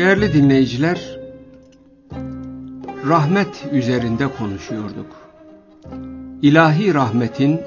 Değerli dinleyiciler, rahmet üzerinde konuşuyorduk. İlahi rahmetin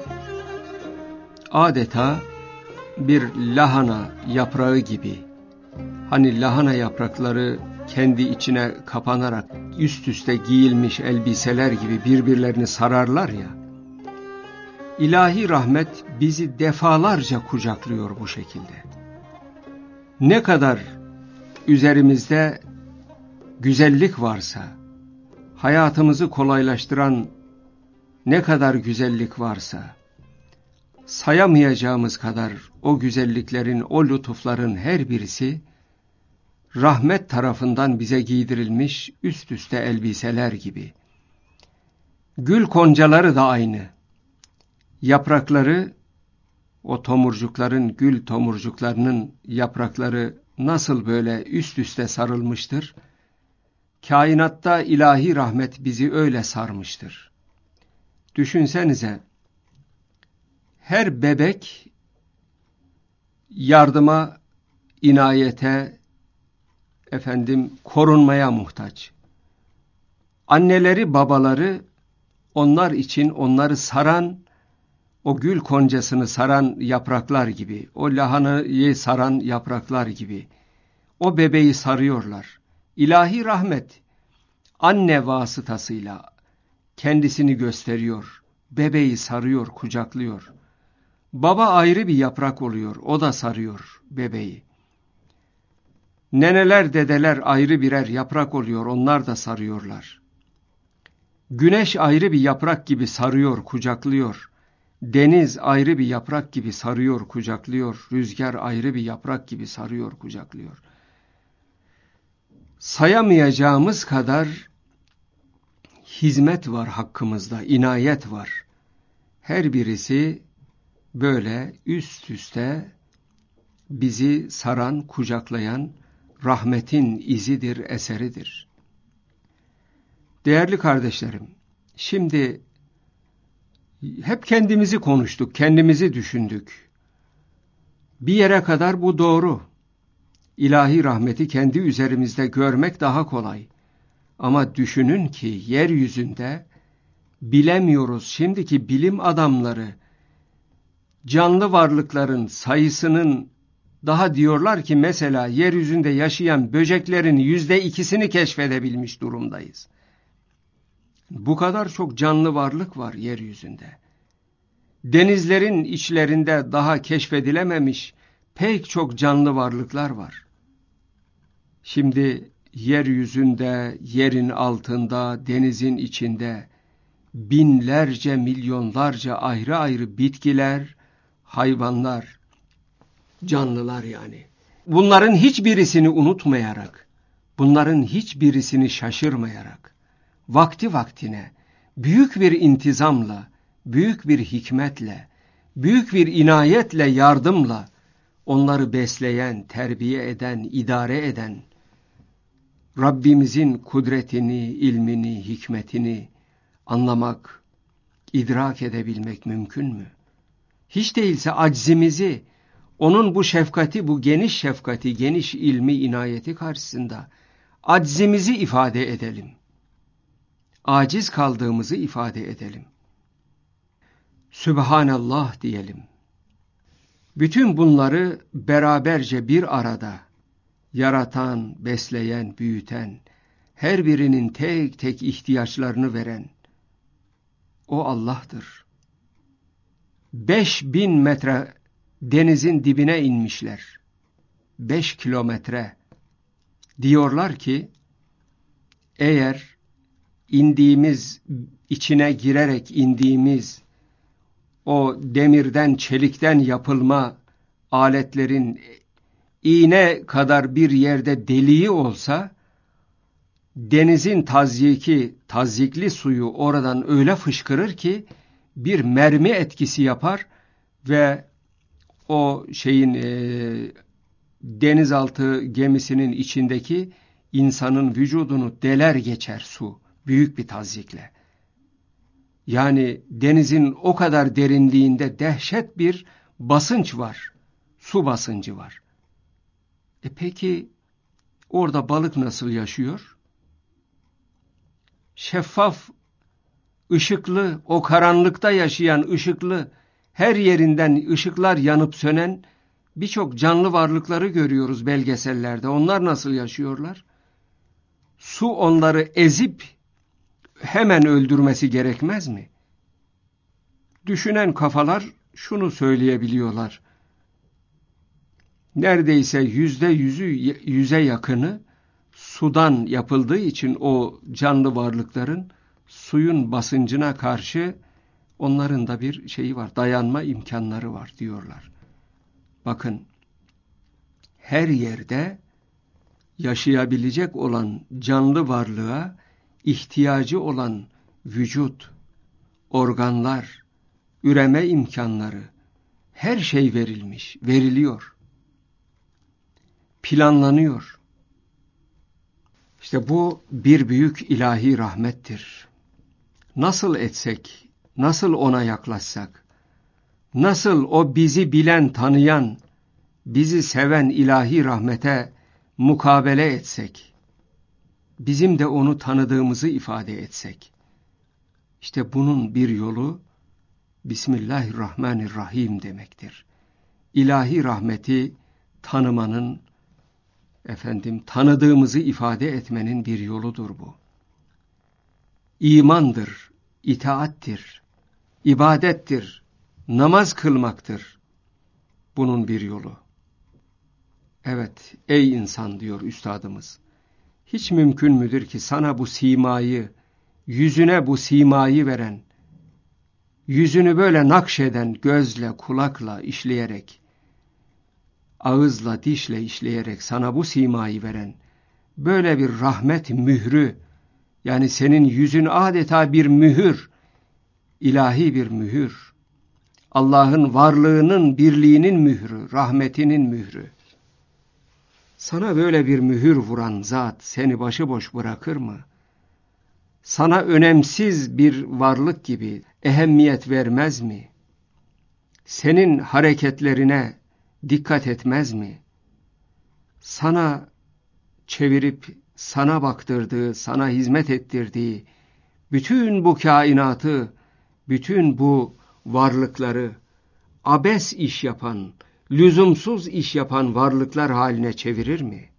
adeta bir lahana yaprağı gibi, hani lahana yaprakları kendi içine kapanarak üst üste giyilmiş elbiseler gibi birbirlerini sararlar ya, İlahi rahmet bizi defalarca kucaklıyor bu şekilde. Ne kadar üzerimizde güzellik varsa, hayatımızı kolaylaştıran ne kadar güzellik varsa, sayamayacağımız kadar o güzelliklerin, o lütufların her birisi, rahmet tarafından bize giydirilmiş üst üste elbiseler gibi. Gül koncaları da aynı. Yaprakları, o tomurcukların, gül tomurcuklarının yaprakları nasıl böyle üst üste sarılmıştır? Kainatta ilahi rahmet bizi öyle sarmıştır. Düşünsenize, her bebek yardıma, inayete, korunmaya muhtaç. Anneleri, babaları onlar için onları saran, o gül koncasını saran yapraklar gibi, o lahanayı saran yapraklar gibi o bebeği sarıyorlar. İlahi rahmet anne vasıtasıyla kendisini gösteriyor, bebeği sarıyor, kucaklıyor. Baba ayrı bir yaprak oluyor, o da sarıyor bebeği. Neneler, dedeler ayrı birer yaprak oluyor, onlar da sarıyorlar. Güneş ayrı bir yaprak gibi sarıyor, kucaklıyor. Deniz ayrı bir yaprak gibi sarıyor, kucaklıyor. Rüzgar ayrı bir yaprak gibi sarıyor, kucaklıyor. Sayamayacağımız kadar hizmet var hakkımızda, inayet var. Her birisi böyle üst üste bizi saran, kucaklayan rahmetin izidir, eseridir. Değerli kardeşlerim, şimdi hep kendimizi konuştuk, kendimizi düşündük. Bir yere kadar bu doğru. İlahi rahmeti kendi üzerimizde görmek daha kolay. Ama düşünün ki yeryüzünde bilemiyoruz, şimdiki bilim adamları canlı varlıkların sayısının, daha diyorlar ki mesela yeryüzünde yaşayan böceklerin %2'sini keşfedebilmiş durumdayız. Bu kadar çok canlı varlık var yeryüzünde. Denizlerin içlerinde daha keşfedilememiş pek çok canlı varlıklar var. Şimdi yeryüzünde, yerin altında, denizin içinde binlerce, milyonlarca ayrı ayrı bitkiler, hayvanlar, canlılar yani. Bunların hiçbirisini unutmayarak, bunların hiçbirisini şaşırmayarak, vakti vaktine, büyük bir intizamla, büyük bir hikmetle, büyük bir inayetle, yardımla onları besleyen, terbiye eden, idare eden, Rabbimizin kudretini, ilmini, hikmetini anlamak, idrak edebilmek mümkün mü? Hiç değilse aczimizi, onun bu şefkati, bu geniş şefkati, geniş ilmi, inayeti karşısında aczimizi ifade edelim. Aciz kaldığımızı ifade edelim. Sübhanallah diyelim. Bütün bunları beraberce bir arada yaratan, besleyen, büyüten, her birinin tek tek ihtiyaçlarını veren o Allah'tır. 5000 metre denizin dibine inmişler. 5 kilometre. Diyorlar ki eğer indiğimiz, içine girerek indiğimiz o demirden, çelikten yapılma aletlerin iğne kadar bir yerde deliği olsa, denizin tazyikli suyu oradan öyle fışkırır ki bir mermi etkisi yapar ve o denizaltı gemisinin içindeki insanın vücudunu deler geçer su, büyük bir tazyikle. Yani denizin o kadar derinliğinde dehşet bir basınç var, su basıncı var. Peki Orada balık nasıl yaşıyor? Şeffaf, ışıklı, o karanlıkta yaşayan ışıklı, her yerinden ışıklar yanıp sönen birçok canlı varlıkları görüyoruz belgesellerde. Onlar nasıl yaşıyorlar? Su onları ezip hemen öldürmesi gerekmez mi? Düşünen kafalar şunu söyleyebiliyorlar. Neredeyse yüze yakını sudan yapıldığı için o canlı varlıkların suyun basıncına karşı onların da bir şeyi var, dayanma imkanları var diyorlar. Bakın, her yerde yaşayabilecek olan canlı varlığa ihtiyacı olan vücut, organlar, üreme imkanları, her şey verilmiş, veriliyor, planlanıyor. İşte bu bir büyük ilahi rahmettir. Nasıl etsek, nasıl ona yaklaşsak, nasıl o bizi bilen, tanıyan, bizi seven ilahi rahmete mukabele etsek, bizim de onu tanıdığımızı ifade etsek, işte bunun bir yolu Bismillahirrahmanirrahim demektir. İlahi rahmeti tanımanın, tanıdığımızı ifade etmenin bir yoludur bu. İmandır, itaattir, ibadettir, namaz kılmaktır. Bunun bir yolu. Evet, ey insan diyor üstadımız. Hiç mümkün müdür ki sana bu simayı, yüzüne bu simayı veren, yüzünü böyle nakşeden, gözle, kulakla işleyerek, ağızla, dişle işleyerek sana bu simayı veren, böyle bir rahmet mührü, yani senin yüzün adeta bir mühür, ilahi bir mühür, Allah'ın varlığının, birliğinin mührü, rahmetinin mührü. Sana böyle bir mühür vuran zat seni başıboş bırakır mı? Sana önemsiz bir varlık gibi ehemmiyet vermez mi? Senin hareketlerine dikkat etmez mi? Sana çevirip sana baktırdığı, sana hizmet ettirdiği bütün bu kainatı, bütün bu varlıkları abes iş yapan, lüzumsuz iş yapan varlıklar haline çevirir mi?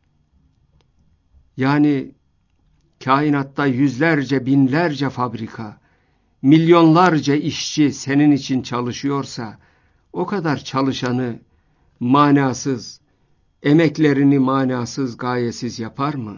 Yani kainatta yüzlerce, binlerce fabrika, milyonlarca işçi senin için çalışıyorsa, o kadar çalışanı manasız, emeklerini manasız, gayesiz yapar mı?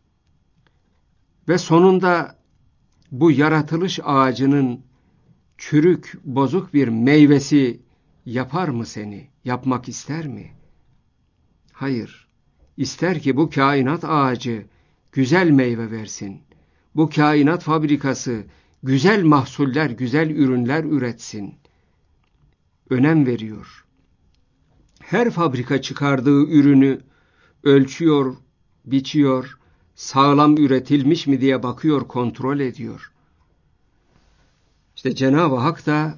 Ve sonunda bu yaratılış ağacının çürük, bozuk bir meyvesi yapar mı seni? Yapmak ister mi? Hayır. İster ki bu kainat ağacı güzel meyve versin. Bu kainat fabrikası güzel mahsuller, güzel ürünler üretsin. Önem veriyor. Her fabrika çıkardığı ürünü ölçüyor, biçiyor, sağlam üretilmiş mi diye bakıyor, kontrol ediyor. İşte Cenab-ı Hak da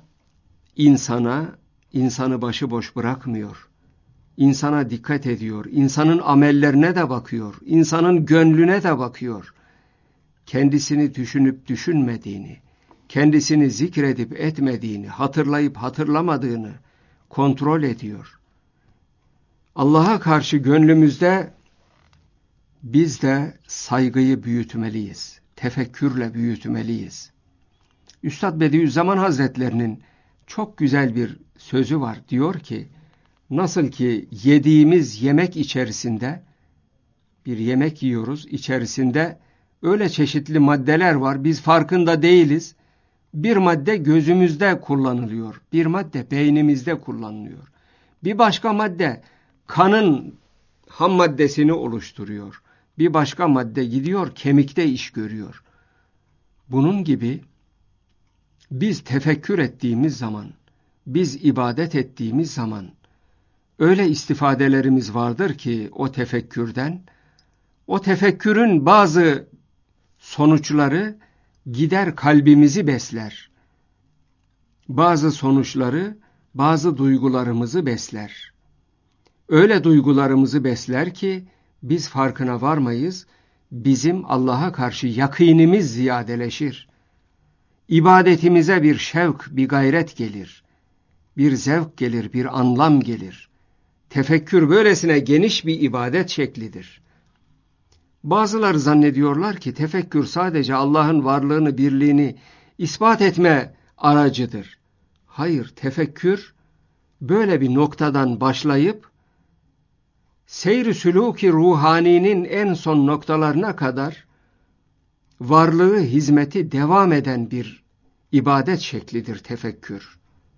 insanı başıboş bırakmıyor. İnsana dikkat ediyor, insanın amellerine de bakıyor, insanın gönlüne de bakıyor. Kendisini düşünüp düşünmediğini, kendisini zikredip etmediğini, hatırlayıp hatırlamadığını kontrol ediyor. Allah'a karşı gönlümüzde biz de saygıyı büyütmeliyiz, tefekkürle büyütmeliyiz. Üstad Bediüzzaman Hazretlerinin çok güzel bir sözü var. Diyor ki, nasıl ki yediğimiz yemek içerisinde, bir yemek yiyoruz, içerisinde öyle çeşitli maddeler var, biz farkında değiliz. Bir madde gözümüzde kullanılıyor, bir madde beynimizde kullanılıyor. Bir başka madde kanın ham maddesini oluşturuyor. Bir başka madde gidiyor, kemikte iş görüyor. Bunun gibi biz tefekkür ettiğimiz zaman, biz ibadet ettiğimiz zaman, öyle istifadelerimiz vardır ki o tefekkürden, o tefekkürün bazı sonuçları gider kalbimizi besler. Bazı sonuçları, bazı duygularımızı besler. Öyle duygularımızı besler ki biz farkına varmayız, bizim Allah'a karşı yakinimiz ziyadeleşir. İbadetimize bir şevk, bir gayret gelir. Bir zevk gelir, bir anlam gelir. Tefekkür böylesine geniş bir ibadet şeklidir. Bazıları zannediyorlar ki tefekkür sadece Allah'ın varlığını, birliğini ispat etme aracıdır. Hayır, tefekkür böyle bir noktadan başlayıp seyr-i sülûk-i ruhaninin en son noktalarına kadar varlığı, hizmeti devam eden bir ibadet şeklidir tefekkür.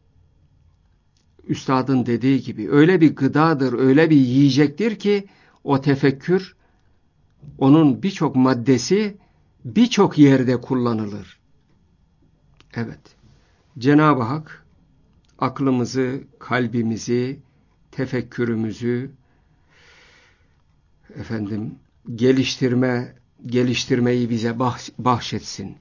Üstadın dediği gibi öyle bir gıdadır, öyle bir yiyecektir ki o tefekkür, onun birçok maddesi birçok yerde kullanılır. Evet, Cenab-ı Hak aklımızı, kalbimizi, tefekkürümüzü geliştirmeyi bize bahşetsin.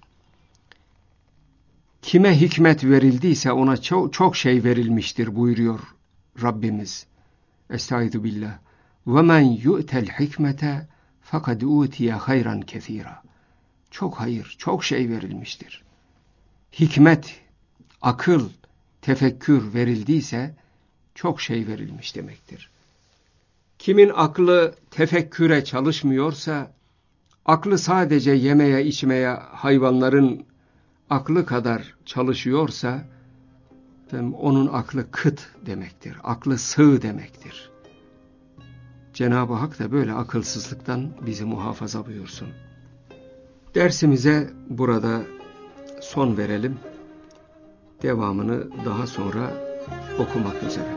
Kime hikmet verildiyse ona çok şey verilmiştir buyuruyor Rabbimiz. Estaizu billah. وَمَنْ يُؤْتَ الْحِكْمَةَ فَقَدْ اُوْتِيَ خَيْرًا كَثِيرًا. Çok hayır, çok şey verilmiştir. Hikmet, akıl, tefekkür verildiyse çok şey verilmiş demektir. Kimin aklı tefekküre çalışmıyorsa, aklı sadece yemeye, içmeye, hayvanların aklı kadar çalışıyorsa, onun aklı kıt demektir, aklı sığ demektir. Cenab-ı Hak da böyle akılsızlıktan bizi muhafaza buyursun. Dersimize burada son verelim. Devamını daha sonra okumak üzere.